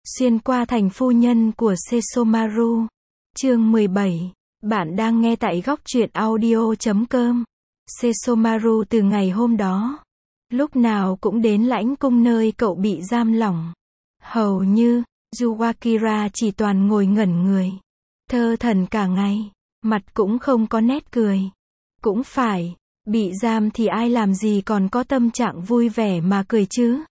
Xuyên qua thành phu nhân của Sesomaru. Chương 17. Bạn đang nghe tại góc truyện audio.com. Sesomaru từ ngày hôm đó, lúc nào cũng đến lãnh cung nơi cậu bị giam lỏng. Hầu như, Yukira chỉ toàn ngồi ngẩn người, thơ thẩn cả ngày, mặt cũng không có nét cười. Cũng phải, bị giam thì ai làm gì còn có tâm trạng vui vẻ mà cười chứ.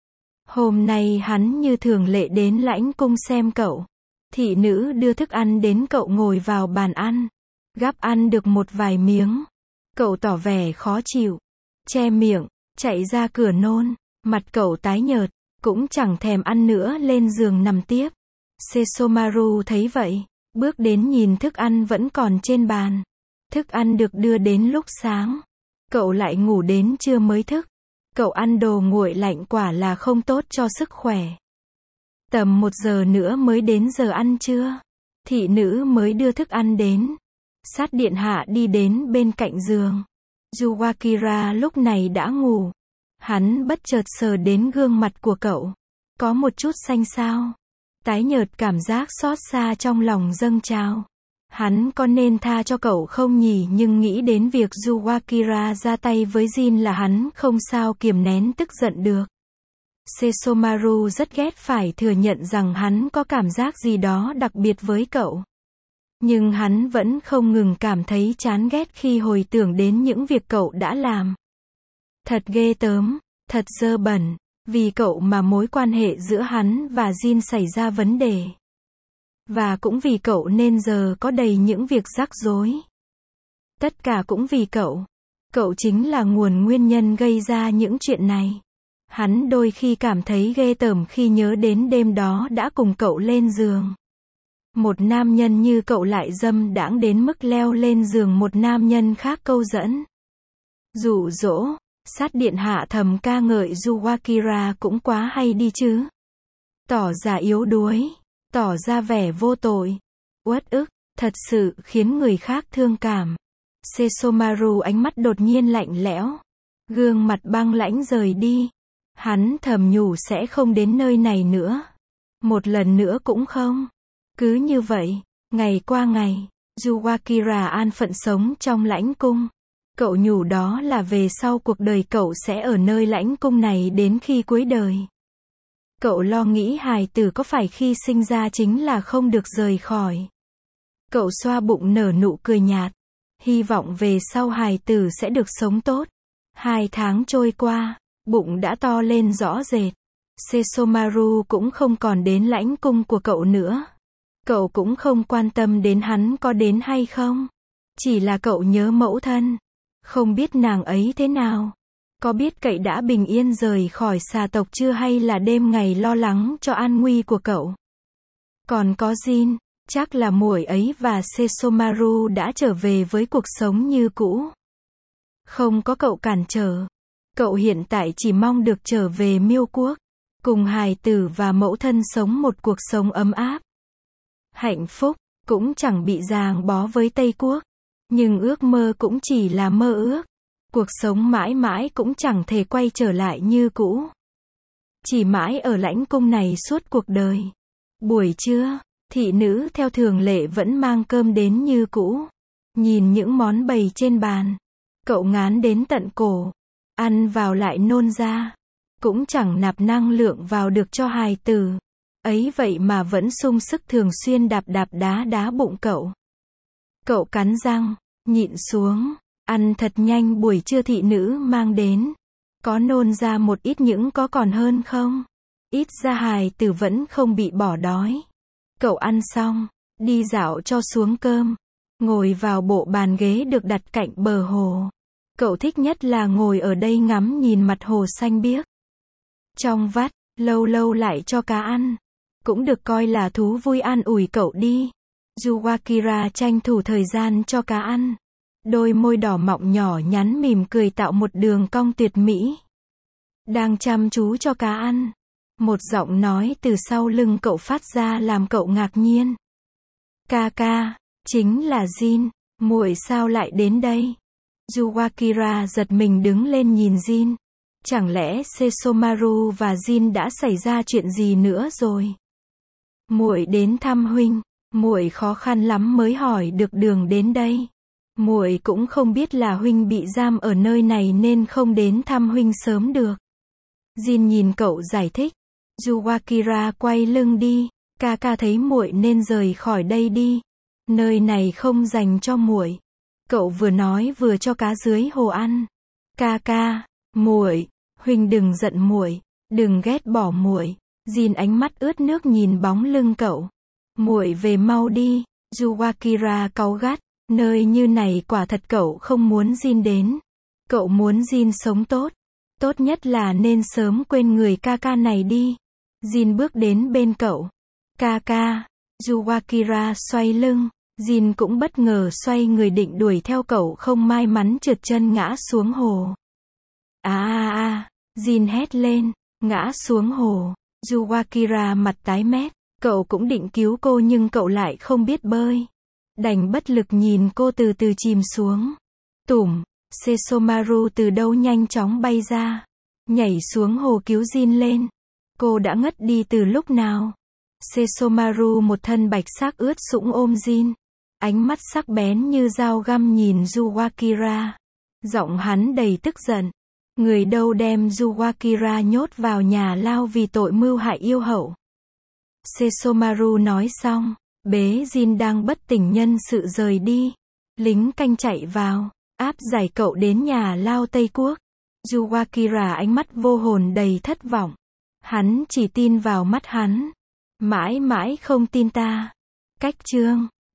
Hôm nay hắn như thường lệ đến lãnh cung xem cậu. Thị nữ đưa thức ăn đến cậu ngồi vào bàn ăn. Gắp ăn được một vài miếng. Cậu tỏ vẻ khó chịu. Che miệng, chạy ra cửa nôn. Mặt cậu tái nhợt, cũng chẳng thèm ăn nữa lên giường nằm tiếp. Sesomaru thấy vậy, bước đến nhìn thức ăn vẫn còn trên bàn. Thức ăn được đưa đến lúc sáng. Cậu lại ngủ đến trưa mới thức. Cậu ăn đồ nguội lạnh quả là không tốt cho sức khỏe. Tầm 1 giờ nữa mới đến giờ ăn trưa. Thị nữ mới đưa thức ăn đến. Sát điện hạ đi đến bên cạnh giường. Yukira lúc này đã ngủ. Hắn bất chợt sờ đến gương mặt của cậu. Có một chút xanh xao. Tái nhợt, cảm giác xót xa trong lòng dâng trào. Hắn có nên tha cho cậu không nhỉ, nhưng nghĩ đến việc Yukira ra tay với Jin là hắn không sao kiềm nén tức giận được. Sesomaru rất ghét phải thừa nhận rằng hắn có cảm giác gì đó đặc biệt với cậu. Nhưng hắn vẫn không ngừng cảm thấy chán ghét khi hồi tưởng đến những việc cậu đã làm. Thật ghê tởm, thật dơ bẩn, vì cậu mà mối quan hệ giữa hắn và Jin xảy ra vấn đề. Và cũng vì cậu nên giờ có đầy những việc rắc rối. Tất cả cũng vì cậu. Cậu chính là nguồn nguyên nhân gây ra những chuyện này. Hắn đôi khi cảm thấy ghê tởm khi nhớ đến đêm đó đã cùng cậu lên giường. Một nam nhân như cậu lại dâm đãng đến mức leo lên giường một nam nhân khác câu dẫn, dụ dỗ. Sát điện hạ thầm ca ngợi Yukira cũng quá hay đi chứ. Tỏ ra yếu đuối, tỏ ra vẻ vô tội, uất ức, thật sự khiến người khác thương cảm. Sesomaru ánh mắt đột nhiên lạnh lẽo, gương mặt băng lãnh rời đi. Hắn thầm nhủ sẽ không đến nơi này nữa. Một lần nữa cũng không. Cứ như vậy, ngày qua ngày, Yukira an phận sống trong lãnh cung. Cậu nhủ đó là về sau cuộc đời cậu sẽ ở nơi lãnh cung này đến khi cuối đời. Cậu lo nghĩ hài tử có phải khi sinh ra chính là không được rời khỏi. Cậu xoa bụng nở nụ cười nhạt. Hy vọng về sau hài tử sẽ được sống tốt. 2 tháng trôi qua, bụng đã to lên rõ rệt. Sesomaru cũng không còn đến lãnh cung của cậu nữa. Cậu cũng không quan tâm đến hắn có đến hay không. Chỉ là cậu nhớ mẫu thân. Không biết nàng ấy thế nào. Có biết cậu đã bình yên rời khỏi xà tộc chưa, hay là đêm ngày lo lắng cho an nguy của cậu. Còn có Jin, chắc là muội ấy và Sesomaru đã trở về với cuộc sống như cũ. Không có cậu cản trở. Cậu hiện tại chỉ mong được trở về Miêu Quốc, cùng hài tử và mẫu thân sống một cuộc sống ấm áp. Hạnh phúc, cũng chẳng bị ràng bó với Tây Quốc. Nhưng ước mơ cũng chỉ là mơ ước. Cuộc sống mãi mãi cũng chẳng thể quay trở lại như cũ. Chỉ mãi ở lãnh cung này suốt cuộc đời. Buổi trưa, thị nữ theo thường lệ vẫn mang cơm đến như cũ. Nhìn những món bày trên bàn, cậu ngán đến tận cổ. Ăn vào lại nôn ra. Cũng chẳng nạp năng lượng vào được cho hài tử. Ấy vậy mà vẫn sung sức thường xuyên đạp đá bụng cậu. Cậu cắn răng, nhịn xuống. Ăn thật nhanh. Buổi trưa thị nữ mang đến. Có nôn ra một ít những có còn hơn không? Ít ra hài tử vẫn không bị bỏ đói. Cậu ăn xong, đi dạo cho xuống cơm. Ngồi vào bộ bàn ghế được đặt cạnh bờ hồ. Cậu thích nhất là ngồi ở đây ngắm nhìn mặt hồ xanh biếc. Trong vắt, lâu lâu lại cho cá ăn. Cũng được coi là thú vui an ủi cậu đi. Yukira tranh thủ thời gian cho cá ăn. Đôi môi đỏ mọng nhỏ nhắn mỉm cười tạo một đường cong tuyệt mỹ. Đang chăm chú cho cá ăn. Một giọng nói từ sau lưng cậu phát ra làm cậu ngạc nhiên. Ca, chính là Jin, muội sao lại đến đây? Yukira giật mình đứng lên nhìn Jin. Chẳng lẽ Sesomaru và Jin đã xảy ra chuyện gì nữa rồi? Muội đến thăm huynh, muội khó khăn lắm mới hỏi được đường đến đây. Muội cũng không biết là huynh bị giam ở nơi này nên không đến thăm huynh sớm được. Jin nhìn cậu giải thích. Yukira quay lưng đi, ca ca thấy muội nên rời khỏi đây đi. Nơi này không dành cho muội. Cậu vừa nói vừa cho cá dưới hồ ăn. Ca ca, muội, huynh đừng giận muội, đừng ghét bỏ muội. Jin ánh mắt ướt nước nhìn bóng lưng cậu. Muội về mau đi. Yukira cáu gắt. Nơi như này quả thật cậu không muốn Jin đến. Cậu muốn Jin sống tốt. Tốt nhất là nên sớm quên người ca ca này đi. Jin bước đến bên cậu. Ca ca. Yukira xoay lưng. Jin cũng bất ngờ xoay người định đuổi theo cậu không may mắn trượt chân ngã xuống hồ. Jin hét lên, ngã xuống hồ. Yukira mặt tái mét. Cậu cũng định cứu cô nhưng cậu lại không biết bơi. Đành bất lực nhìn cô từ từ chìm xuống. Tủm, Sesomaru từ đâu nhanh chóng bay ra. Nhảy xuống hồ cứu Jin lên. Cô đã ngất đi từ lúc nào? Sesomaru một thân bạch sắc ướt sũng ôm Jin. Ánh mắt sắc bén như dao găm nhìn Yukira. Giọng hắn đầy tức giận. Người đâu đem Yukira nhốt vào nhà lao vì tội mưu hại yêu hậu. Sesomaru nói xong, bế Jin đang bất tỉnh nhân sự rời đi. Lính canh chạy vào, áp giải cậu đến nhà lao Tây Quốc. Yukira ánh mắt vô hồn đầy thất vọng. Hắn chỉ tin vào mắt hắn. Mãi mãi không tin ta. Cách chương